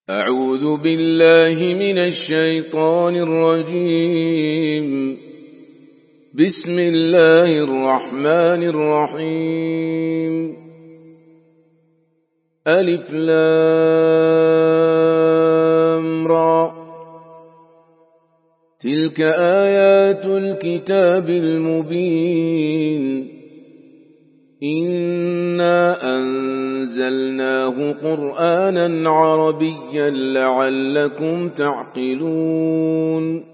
أعوذ بالله من الشيطان الرجيم. بسم الله الرحمن الرحيم. ألف لام را. تلك آيات الكتاب المبين. إنا أنزلناه قرآنا عربيا لعلكم تعقلون.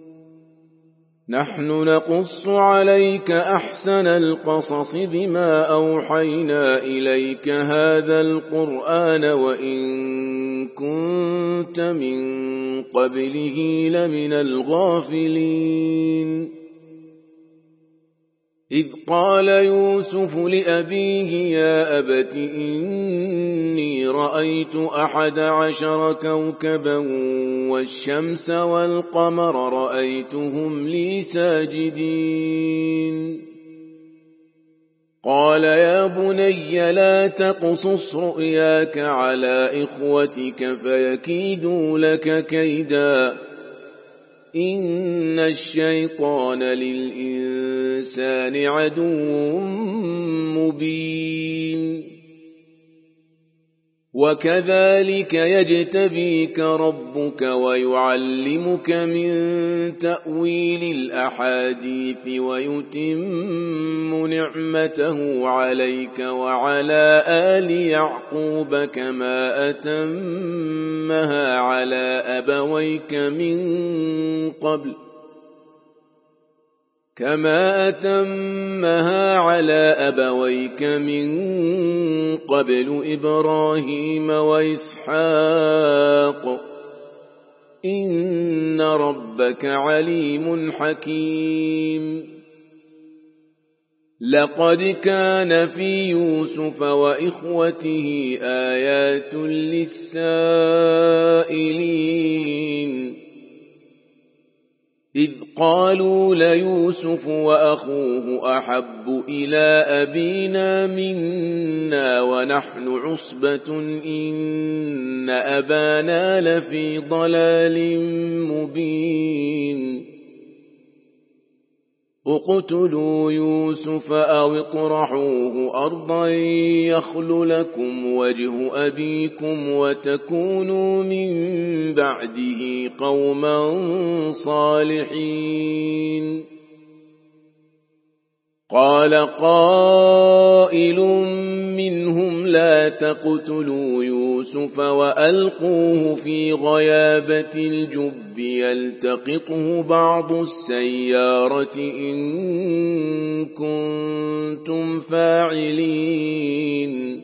نحن نقص عليك أحسن القصص بما أوحينا إليك هذا القرآن وإن كنت من قبله لمن الغافلين. إذ قال يوسف لأبيه يا أبت إني رأيت 11 كوكبا والشمس والقمر رأيتهم لي ساجدين. قال يا بني لا تقصص رؤياك على إخوتك فيكيدوا لك كيدا إن الشيطان للإنسان عدو مبين. وكذلك يجتبيك ربك ويعلمك من تأويل الأحاديث ويتم نعمته عليك وعلى آل يعقوب كما أتمها على أبويك من قبل إبراهيم وإسحاق إن ربك عليم حكيم. لقد كان في يوسف وإخوته آيات للسائلين إذ قالوا ليوسف وأخوه أحب إلى أبينا منا ونحن عصبة إن أبانا لفي ضلال مبين. اقتلوا يوسف أو اطرحوه أرضا يخل لكم وجه أبيكم وتكونوا من بعده قوما صالحين. قال قائل منهم لا تقتلوا يوسف وألقوه في غيابة الجب يلتقطه بعض السيارة إن كنتم فاعلين.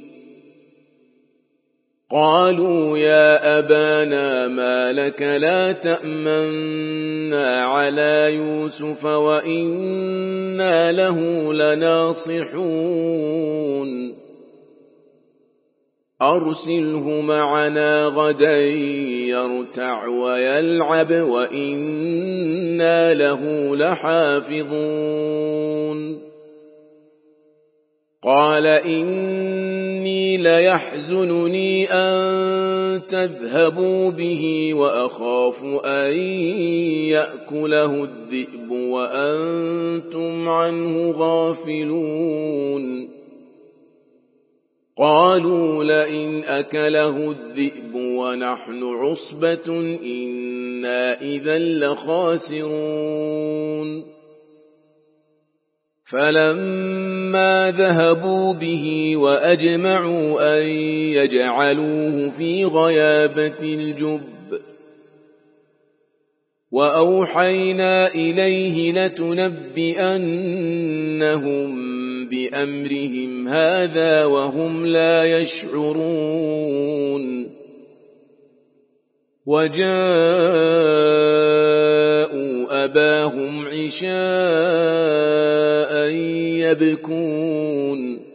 قالوا يا أبانا ما لك لا تأمنا على يوسف وإنا له لناصحون. أرسله معنا غدا يرتع ويلعب وإنا له لحافظون. قال إني ليحزنني أن تذهبوا به وأخاف أن يأكله الذئب وأنتم عنه غافلون. قالوا لئن أكله الذئب ونحن عصبة إنا إذا لخاسرون. فلما ذهبوا به وأجمعوا أن يجعلوه في غيابة الجب وأوحينا إليه لتنبئنهم بأمرهم هذا وهم لا يشعرون. وجاءوا أباهم عشاء يبكون.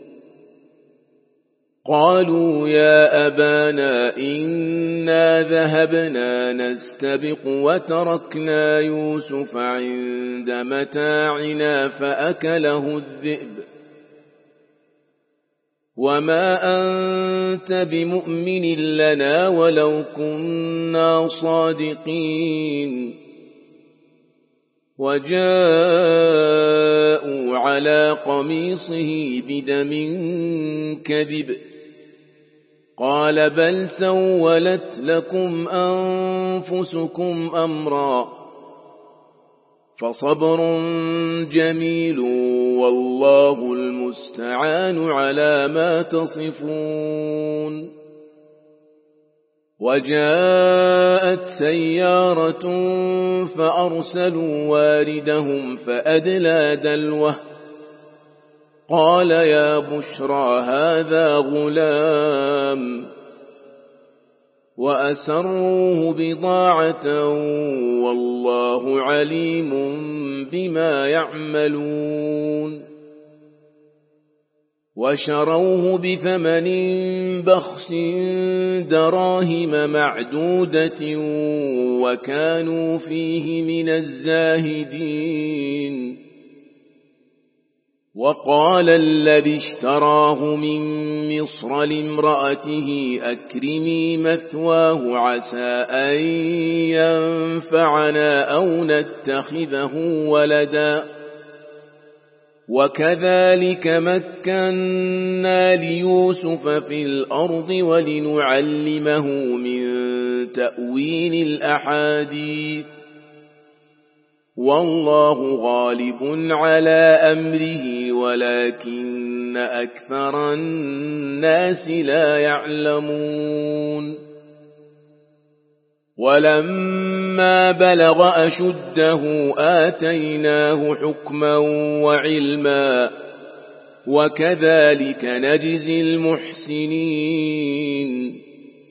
قالوا يا أبانا إنا ذهبنا نستبق وتركنا يوسف عند متاعنا فأكله الذئب وما أنت بمؤمن لنا ولو كنا صادقين وجاءوا على قميصه بدم كذب قال بل سولت لكم أنفسكم أمرا فصبر جميل والله المستعان على ما تصفون وجاءت سيارة فأرسلوا واردهم فأدلى دلوه قال يا بشرى هذا غلام وأسروه بضاعة والله عليم بما يعملون وشروه بثمن بخس دراهم معدودة وكانوا فيه من الزاهدين وقال الذي اشتراه من مصر لامرأته أكرمي مثواه عسى أن ينفعنا أو نتخذه ولدا وكذلك مكنا ليوسف في الأرض ولنعلمه من تأويل الأحاديث والله غالب على أمره ولكن أكثر الناس لا يعلمون ولما بلغ أشده آتيناه حكما وعلما وكذلك نجزي المحسنين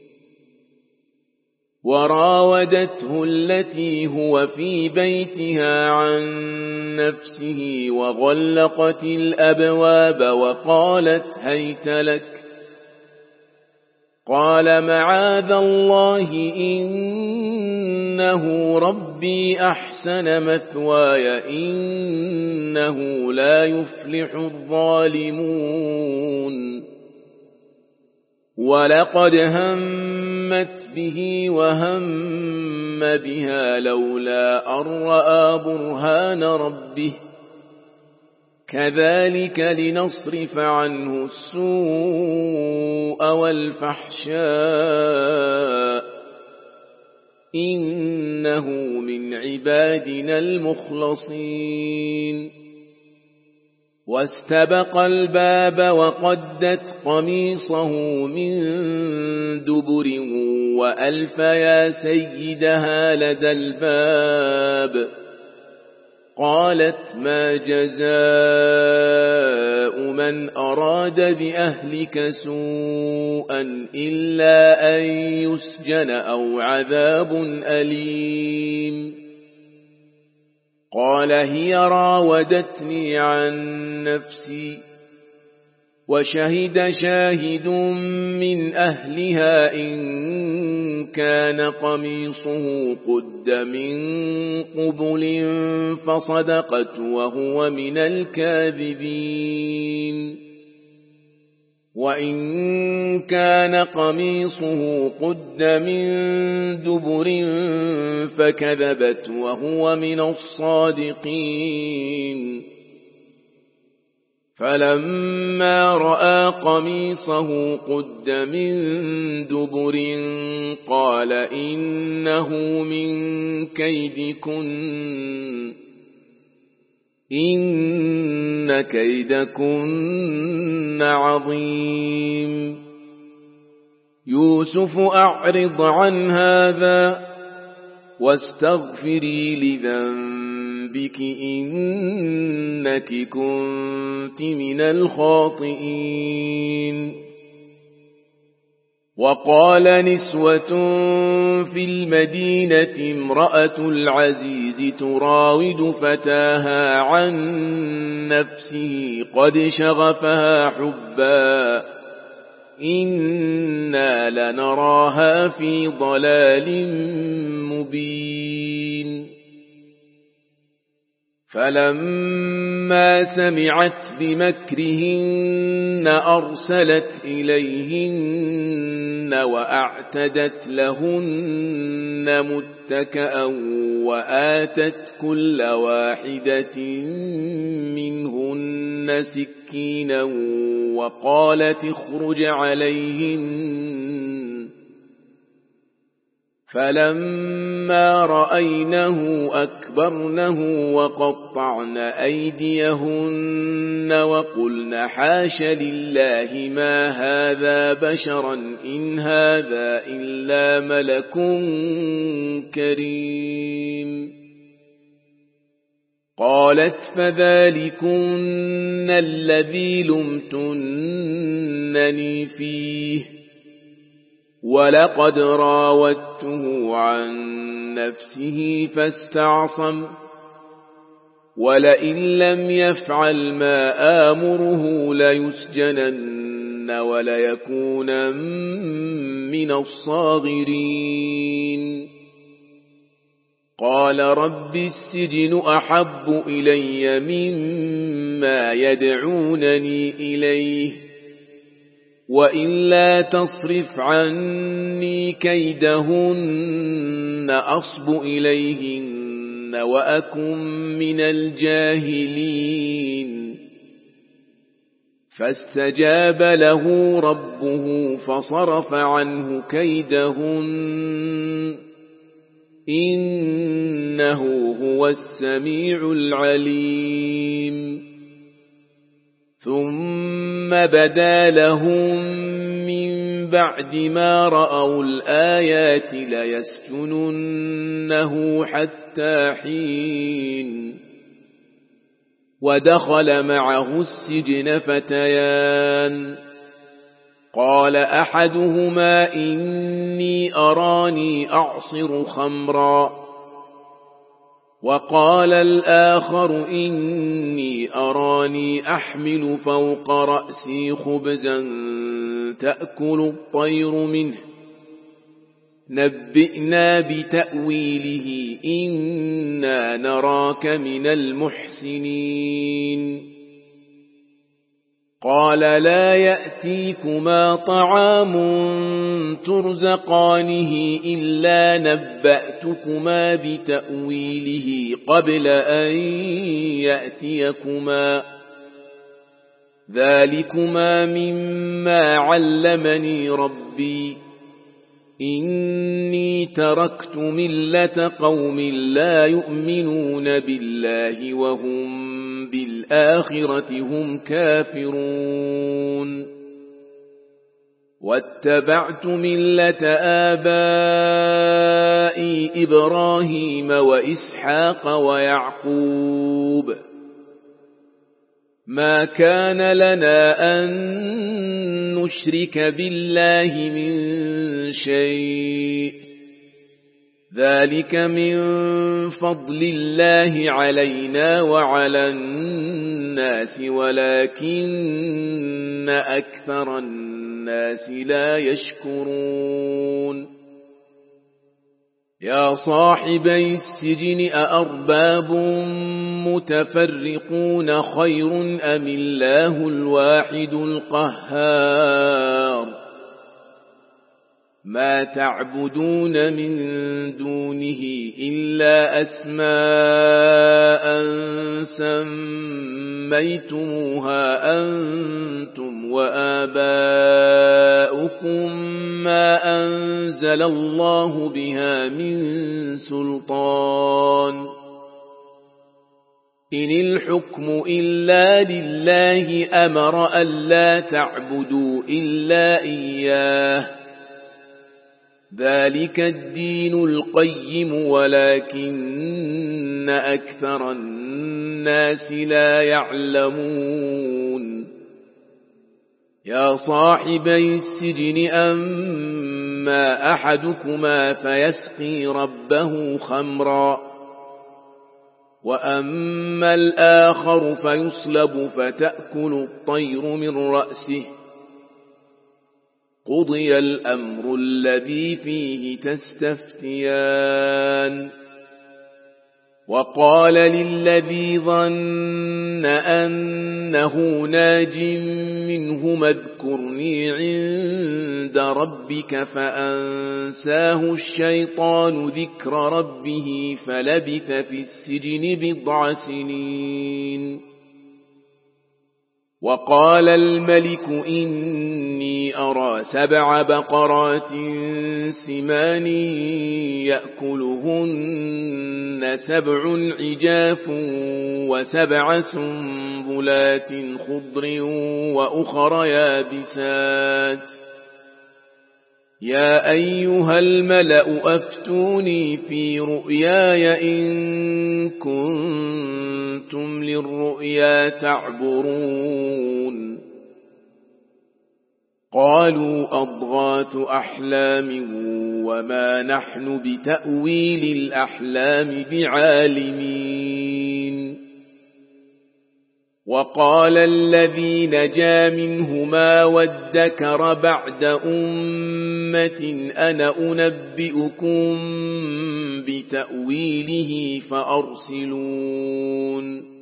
وراودته التي هو في بيتها عن نفسه وغلقت الأبواب وقالت هيت لك قال معاذ الله إنه ربي أحسن مثواي إنه لا يفلح الظالمون ولقد همت به وهم بها لولا أن رأى برهان ربه كذلك لنصرف عنه السوء والفحشاء إنه من عبادنا المخلصين واستبق الباب وقدت قميصه من دبر وألف يا سيدها لدى الباب قالت ما جزاء من أراد بأهلك سوءا إلا أن يسجن أو عذاب أليم قال هي راودتني عن نفسي وشهد شاهد من أهلها إن كان قميصه قد من قبل فصدقت وهو من الكاذبين وإن كان قميصه قد من دبر فكذبت وهو من الصادقين فلما رأى قميصه قد من دبر قال إنه من كيدكن إن كيدكن عظيم يوسف أعرض عن هذا واستغفري لذنبك إنك كنت من الخاطئين وقال نسوة في المدينة امرأة العزيز تراود فتاها عن نفسه قد شغفها حبا إنا لنراها في ضلال مبين فلما سمعت بمكرهن أرسلت إليهن وأعتدت لهن متكأ وآتت كل واحدة منهن سكينا وقالت اخرج عليهن. فلما رأينه أكبرنه وقطعن أيديهن وقلن حاش لله ما هذا بشرا إن هذا إلا ملك كريم. قالت فذلكن الذي لمتنني فيه ولقد راودته عن نفسه فاستعصم ولئن لم يفعل ما آمره ليسجنن وليكون من الصاغرين. قال رب السجن أحب إلي مما يدعونني إليه وإلا تصرف عني كيدهن أصب إليهن وأكن من الجاهلين. فاستجاب له ربه فصرف عنه كيدهن إنه هو السميع العليم. ثم بدا لهم من بعد ما رأوا الآيات ليسجننه حتى حين. ودخل معه السجن فتيان قال أحدهما إني أراني أعصر خمرا وقال الآخر إني أراني أحمل فوق رأسي خبزا تأكل الطير منه نبئنا بتأويله إنا نراك من المحسنين. قال لا يأتيكما طعام ترزقانه إلا نبأتكما بتأويله قبل أن يأتيكما ذلكما مما علمني ربي إني تركت ملة قوم لا يؤمنون بالله وهم بالآخرة هم كافرون. واتبعت ملة آبائي إبراهيم وإسحاق ويعقوب ما كان لنا أن نشرك بالله من شيء ذلك من فضل الله علينا وعلى الناس ولكن أكثر الناس لا يشكرون. يا صاحبي السجن أأرباب متفرقون خير أم الله الواحد القهار ما تعبدون من دونه إلا أسماء سميتموها أنتم وآباؤكم ما أنزل الله بها من سلطان إن الحكم إلا لله أمر ألا تعبدوا إلا إياه ذلك الدين القيم ولكن أكثر الناس لا يعلمون. يا صاحبي السجن أما أحدكما فيسقي ربه خمرا وأما الآخر فيصلب فتأكل الطير من رأسه قضي الأمر الذي فيه تستفتيان وقال للذي ظن أنه ناج منهما اذكرني عند ربك فأنساه الشيطان ذكر ربه فلبث في السجن بضع سنين. وقال الملك إني أرى 7 بقرات سمان يأكلهن 7 عجاف و7 سنبلات خضر وأخر يابسات. يا أيها الملأ أفتوني في رؤياي إن كنتم للرؤيا تعبرون. قالوا أضغاث أحلام وما نحن بتأويل الأحلام بعالمين. وقال الذي نجا منهما وادكر بعد أمة أنا أنبئكم بتأويله فأرسلون.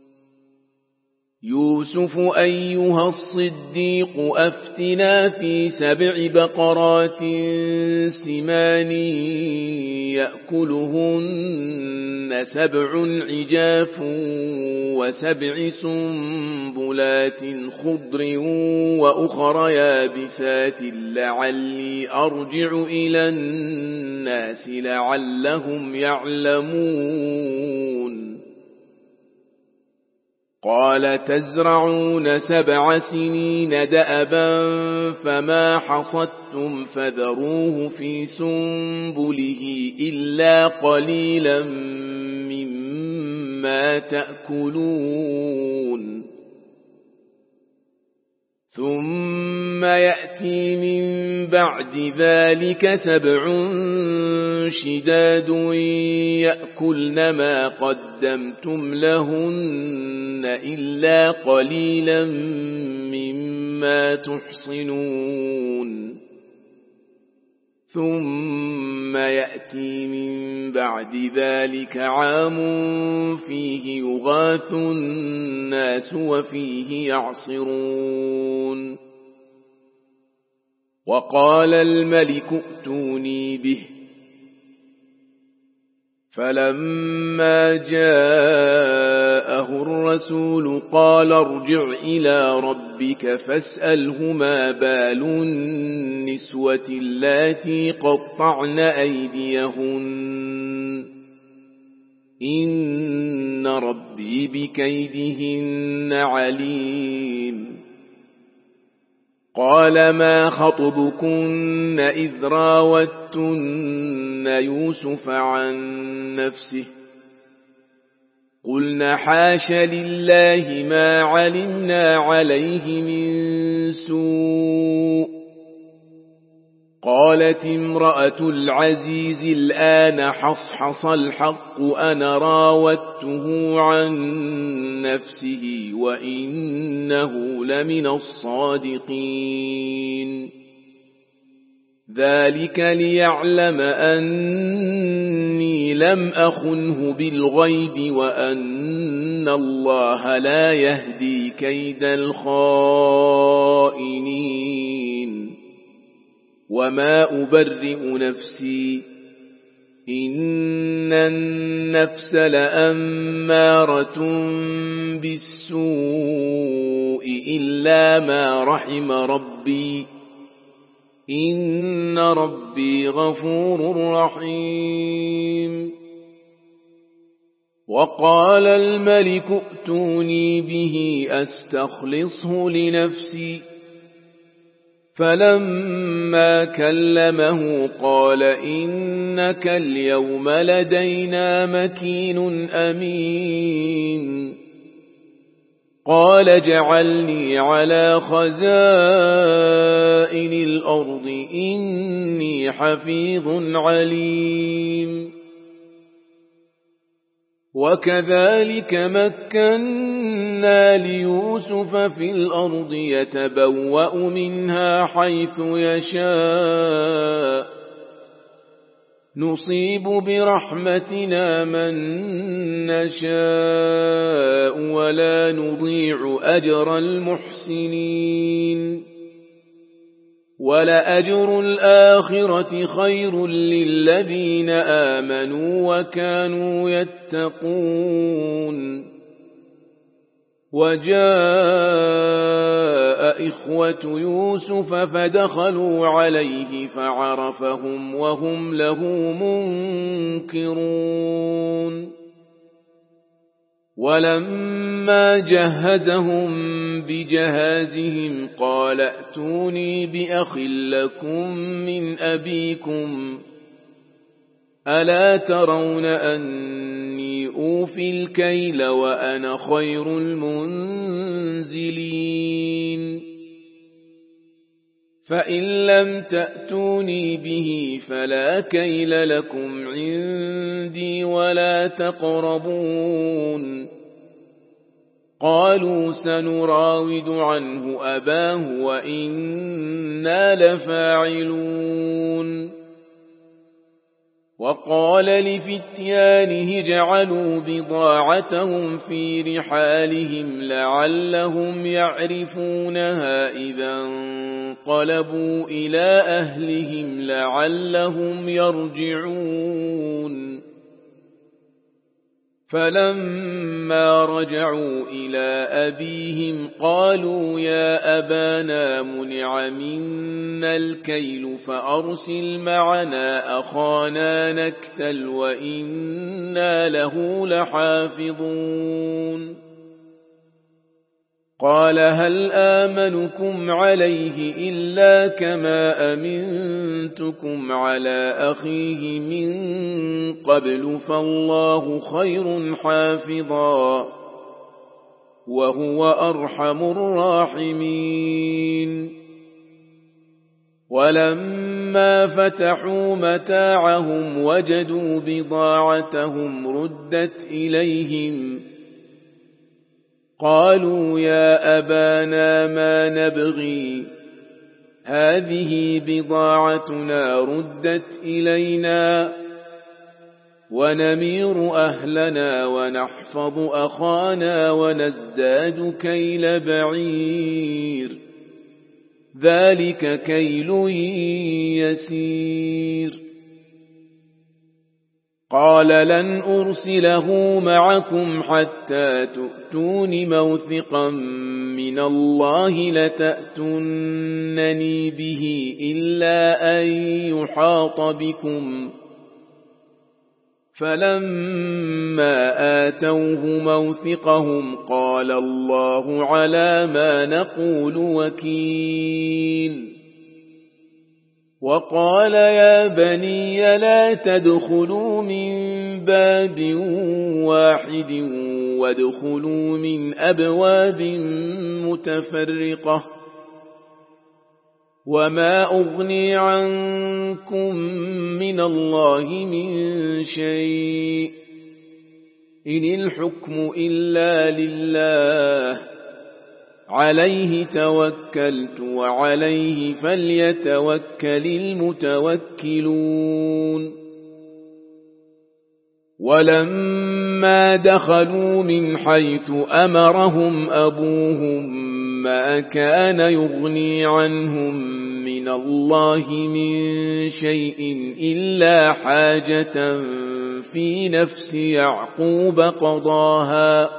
يوسف أيها الصديق أفتنا في 7 بقرات سمان يأكلهن 7 عجاف و7 سنبلات خضر وأخر يابسات لعلي أرجع إلى الناس لعلهم يعلمون. قال تزرعون 7 سنين دأبا فما حصدتم فذروه في سنبله إلا قليلا مما تأكلون. ثم يأتي من بعد ذلك 7 شداد يأكلن ما قدمتم لهن إلا قليلا مما تحصنون. ثم يأتي من بعد ذلك عام فيه يغاث الناس وفيه يعصرون. وقال الملك ائتوني به. فلما جاءه الرسول قال ارجع إلى ربك فاسأله ما بال النسوة اللاتي قطعن أيديهن إن ربي بكيدهن عليم. قال ما خطبكن إذ راوتن يوسف عن نفسه قلنا حاش لله ما علمنا عليه من سوء. قالت امرأة العزيز الآن حصحص الحق أنا راودته عن نفسه وإنه لمن الصادقين. ذلك ليعلم أني لم أخنه بالغيب وأن الله لا يهدي كيد الخائنين. وما أبرئ نفسي إن النفس لأمارة بالسوء إلا ما رحم ربي إن ربي غفور رحيم. وقال الملك ائتوني به أستخلصه لنفسي. فلما كلمه قال إنك اليوم لدينا مكين أمين. قال اجعلني على خزائن الأرض إني حفيظ عليم. وكذلك مكنا ليوسف في الأرض يتبوأ منها حيث يشاء نصيب برحمتنا من نشاء ولا نضيع أجر المحسنين ولأجر الآخرة خير للذين آمنوا وكانوا يتقون وجاء إخوة يوسف فدخلوا عليه فعرفهم وهم له منكرون ولما جهزهم بجهازهم قال ائتوني بأخ لكم من أبيكم ألا ترون أني أوفي الكيل وأنا خير المنزلين فإن لم تأتوني به فلا كيل لكم عندي ولا تقربون قالوا سنراود عنه أباه وإنا لفاعلون وقال لفتيانه جعلوا بضاعتهم في رحالهم لعلهم يعرفونها إذا انقلبوا إلى أهلهم لعلهم يرجعون فلما رجعوا إلى أبيهم قالوا يا أبانا منع منا الكيل فأرسل معنا أخانا نكتل وإنا له لحافظون قال هل آمنكم عليه إلا كما أمنتكم على أخيه من قبل فالله خير حافظا وهو أرحم الراحمين ولما فتحوا متاعهم وجدوا بضاعتهم ردت إليهم قالوا يا أبانا ما نبغي هذه بضاعتنا ردت إلينا ونمير أهلنا ونحفظ أخانا ونزداد كيل بعير ذلك كيل يسير قال لن أرسله معكم حتى تؤتون موثقا من الله لتأتونني به إلا أن يحاط بكم فلما آتوه موثقهم قال الله على ما نقول وكيل وقال يا بني لا تدخلوا من باب واحد وادخلوا من أبواب متفرقة وما أغني عنكم من الله من شيء إن الحكم إلا لله عليه توكلت وعليه فليتوكل المتوكلون ولما دخلوا من حيث أمرهم أبوهم ما كان يغني عنهم من الله من شيء إلا حاجة في نفس يعقوب قضاها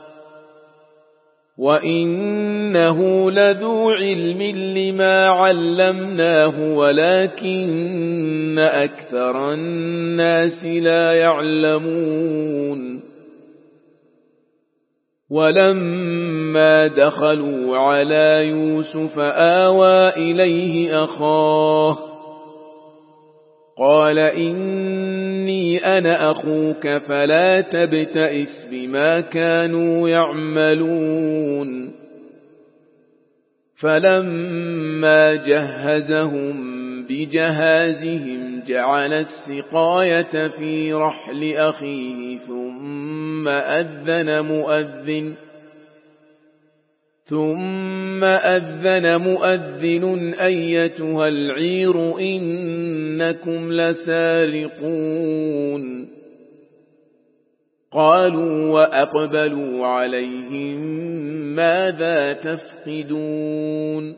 وإنه لذو علم لما علمناه ولكن أكثر الناس لا يعلمون ولما دخلوا على يوسف آوى إليه أخاه قال إني أنا أخوك فلا تبتئس بما كانوا يعملون فلما جهزهم بجهازهم جعل السقاية في رحل أخيه ثم أذن مؤذن أيتها العير إنكم إنكم لسارقون قالوا وأقبلوا عليهم ماذا تفقدون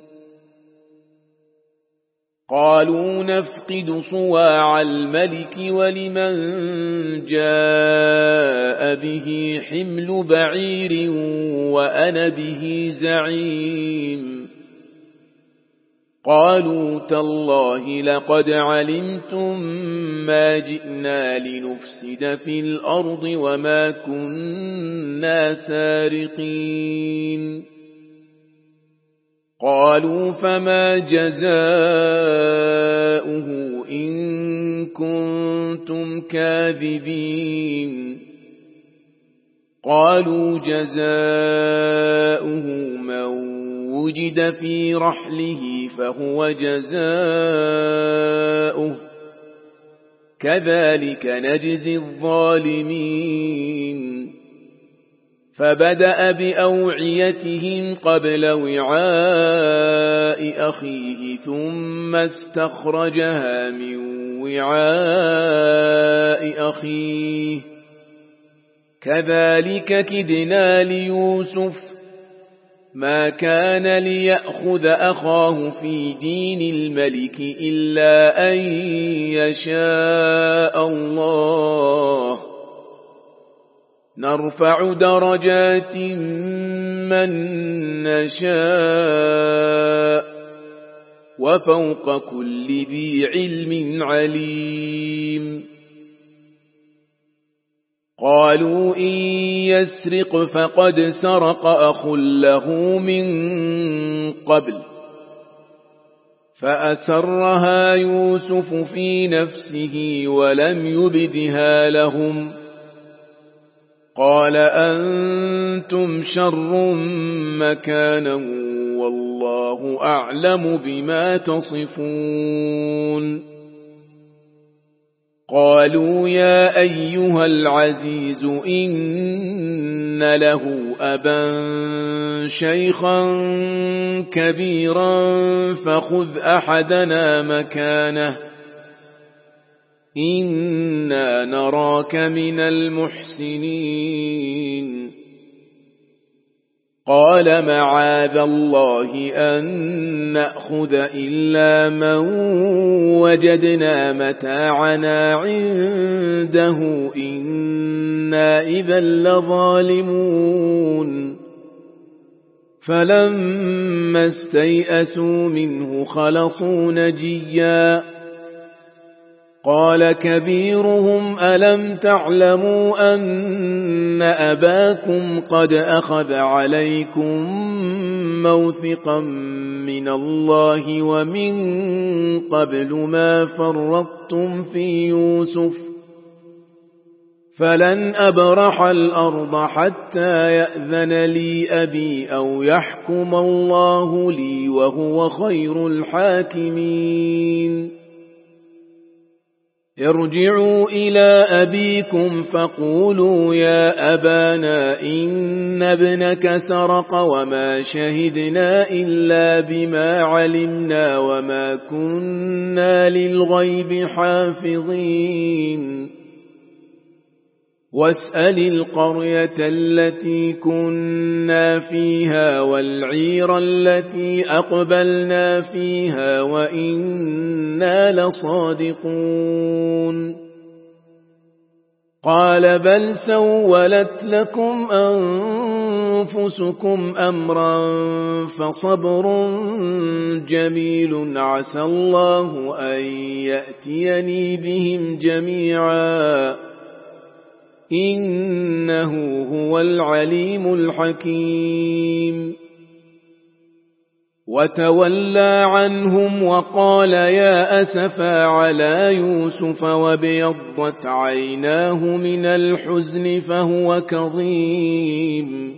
قالوا نفقد صواع الملك ولمن جاء به حمل بعير وأنا به زعيم قالوا تالله لقد علمتم ما جئنا لنفسد في الأرض وما كنا سارقين قالوا فما جزاؤه إن كنتم كاذبين قالوا جزاؤه من وجد في رحله فهو جزاؤه كذلك نجزي الظالمين فبدأ بأوعيتهم قبل وعاء أخيه ثم استخرجها من وعاء أخيه كذلك كدنا ليوسف ما كان ليأخذ أخاه في دين الملك إلا أن يشاء الله نرفع درجات من نشاء وفوق كل ذي علم عليم قالوا إن يسرق فقد سرق أخ له من قبل فأسرها يوسف في نفسه ولم يبدها لهم قال أنتم شر مكانا والله أعلم بما تصفون قالوا يا أيها العزيز إن له أبا شيخا كبيرا فخذ أحدنا مكانه إنا نراك من المحسنين قال معاذ الله أن نأخذ إلا من وجدنا متاعنا عنده إنا إذا لظالمون فلما استيئسوا منه خلصوا نجيا قال كبيرهم ألم تعلموا أن أباكم قد أخذ عليكم موثقا من الله ومن قبل ما فرطتم في يوسف فلن أبرح الأرض حتى يأذن لي أبي أو يحكم الله لي وهو خير الحاكمين ارجعوا إلى أبيكم فقولوا يا أبانا إن ابنك سرق وما شهدنا إلا بما علمنا وما كنا للغيب حافظين واسأل القرية التي كنا فيها والعير التي أقبلنا فيها وإنا لصادقون قال بل سولت لكم أنفسكم أمرا فصبر جميل عسى الله أن يأتيني بهم جميعا إنه هو العليم الحكيم وتولى عنهم وقال يا أسفا على يوسف وابيضت عيناه من الحزن فهو كظيم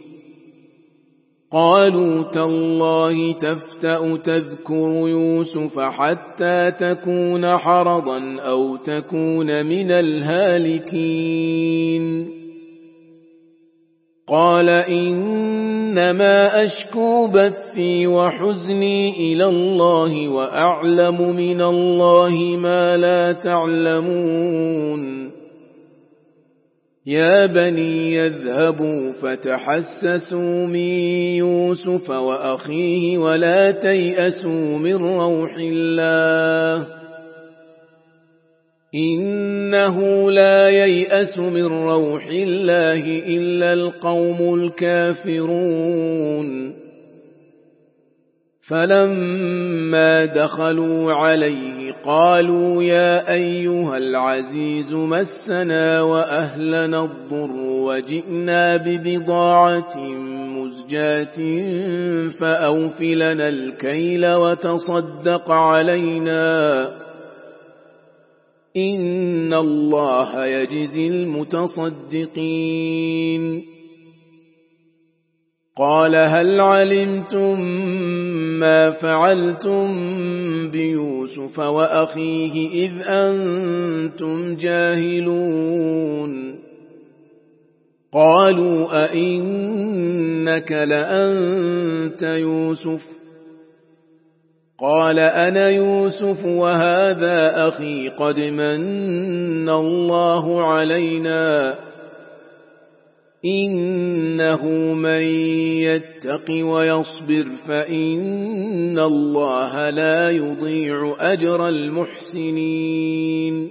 قالوا تالله تفتأ تذكر يوسف حتى تكون حرضا أو تكون من الهالكين قال إنما أشكو بثي وحزني إلى الله وأعلم من الله ما لا تعلمون يا بني يذهبوا فتحسسوا من يوسف وأخيه ولا تيأسوا من روح الله إنه لا ييأس من روح الله إلا القوم الكافرون فلما دخلوا عليه قالوا يا أيها العزيز مسنا وأهلنا الضر وجئنا ببضاعة مزجاة فأوف لنا الكيل وتصدق علينا إن الله يجزي المتصدقين قال هل علمتم ما فعلتم بيوسف وأخيه إذ أنتم جاهلون قالوا أئنك لأنت يوسف قال أنا يوسف وهذا أخي قد من الله علينا إنه من يتق ويصبر فإن الله لا يضيع أجر المحسنين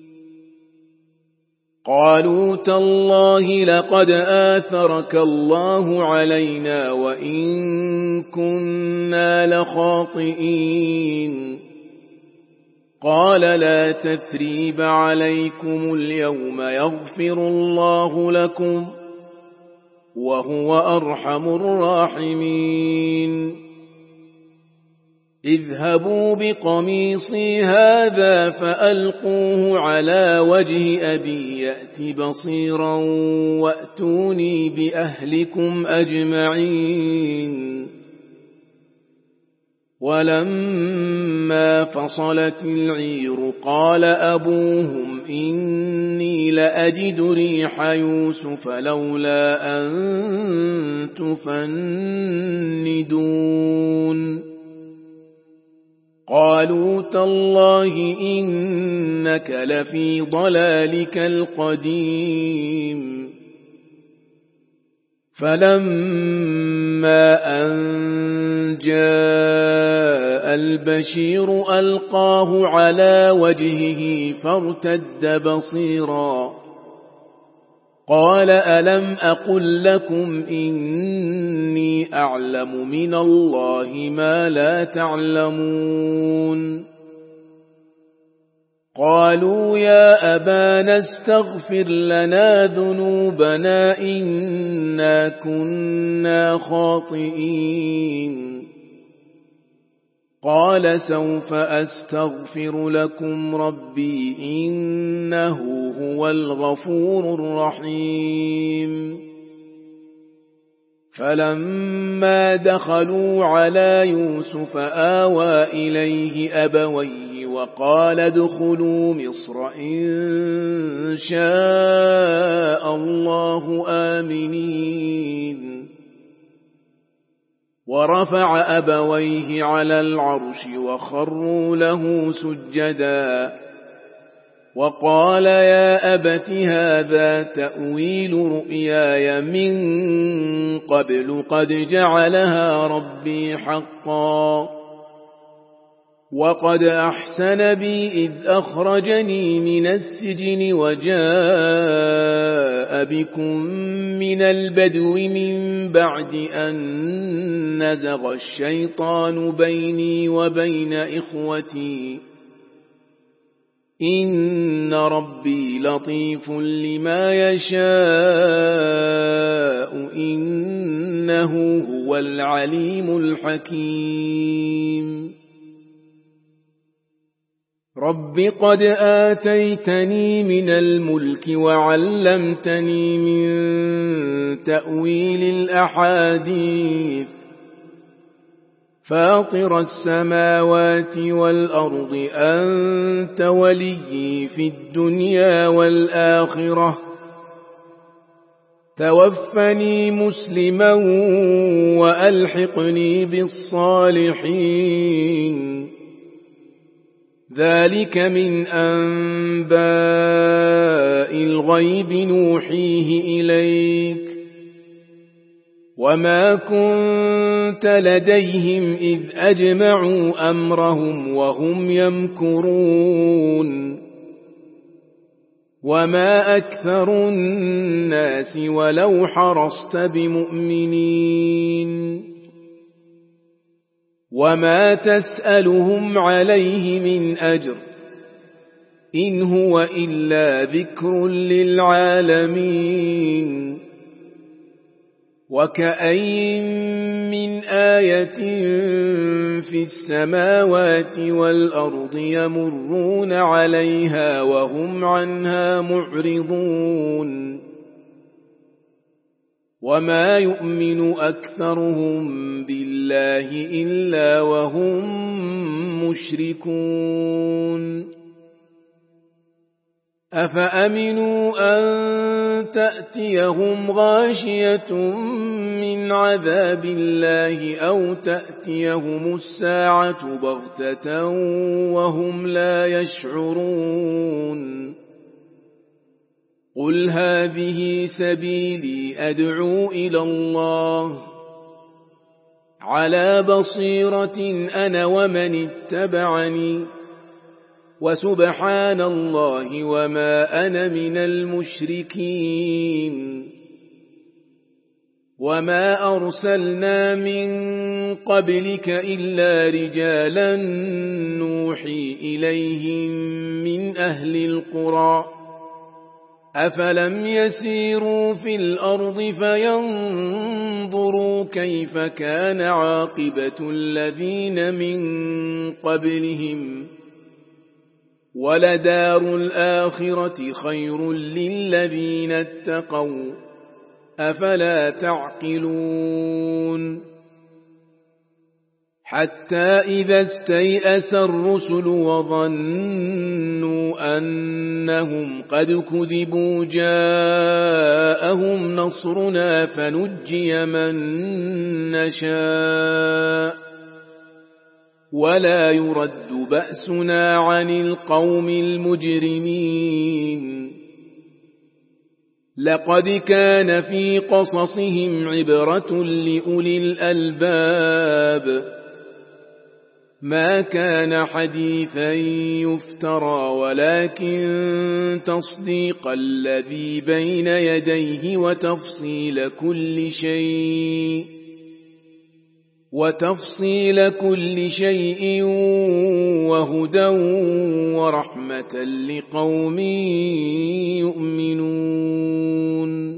قالوا تالله لقد آثرك الله علينا وإن كنا لخاطئين قال لا تثريب عليكم اليوم يغفر الله لكم وهو أرحم الراحمين اذهبوا بقميصي هذا فألقوه على وجه أبي يأت بصيرا وأتوني بأهلكم أجمعين ولما فصلت العير قال أبوهم إني لأجد ريح يوسف لولا أن تفندون قالوا تالله إنك لفي ضلالك القديم فلما أن جاء البشير ألقاه على وجهه فارتد بصيرا قال ألم أقل لكم إني أعلم من الله ما لا تعلمون قالوا يا أبانا استغفر لنا ذنوبنا إنا كنا خاطئين قال سوف أستغفر لكم ربي إنه هو الغفور الرحيم فلما دخلوا على يوسف آوى إليه أبويه وقال ادخلوا مصر إن شاء الله آمنين ورفع أبويه على العرش وخروا له سجدا وقال يا أبت هذا تأويل رؤياي من قبل قد جعلها ربي حقا وقد أحسن بي إذ أخرجني من السجن وجاء بكم من البدو من بعد أن نزغ الشيطان بيني وبين إخوتي إن ربي لطيف لما يشاء إنه هو العليم الحكيم رب قد آتيتني من الملك وعلمتني من تأويل الأحاديث فاطر السماوات والأرض أنت وليي في الدنيا والآخرة توفني مسلما وألحقني بالصالحين. ذلك من أنباء الغيب نوحيه إليك وما كنت لديهم إذ أجمعوا أمرهم وهم يمكرون. وما أكثر الناس ولو حرصت بمؤمنين وما تسألهم عليه من أجر إن هو إلا ذكر للعالمين. وكأين من آية في السماوات والأرض يمرون عليها وهم عنها معرضون. وما يؤمن أكثرهم بالله إلا وهم مشركون. أفأمنوا أن تأتيهم غاشية من عذاب الله أو تأتيهم الساعة بغتة وهم لا يشعرون. قل هذه سبيلي أدعو إلى الله على بصيرة أنا ومن اتبعني وسبحان الله وما أنا من المشركين. وما أرسلنا من قبلك إلا رجالا نوحي إليهم من أهل القرى أفلم يسيروا في الأرض فينظروا كيف كان عاقبة الذين من قبلهم ولدار الآخرة خير للذين اتقوا أفلا تعقلون. حتى إذا استيأس الرسل وظنوا أنهم قد كذبوا جاءهم نصرنا فنجي من نشاء ولا يرد بأسنا عن القوم المجرمين. لقد كان في قصصهم عبرة لأولي الألباب ما كان حديثا يفترى ولكن تصديق الذي بين يديه وتفصيل كل شيء وهدى ورحمة لقوم يؤمنون.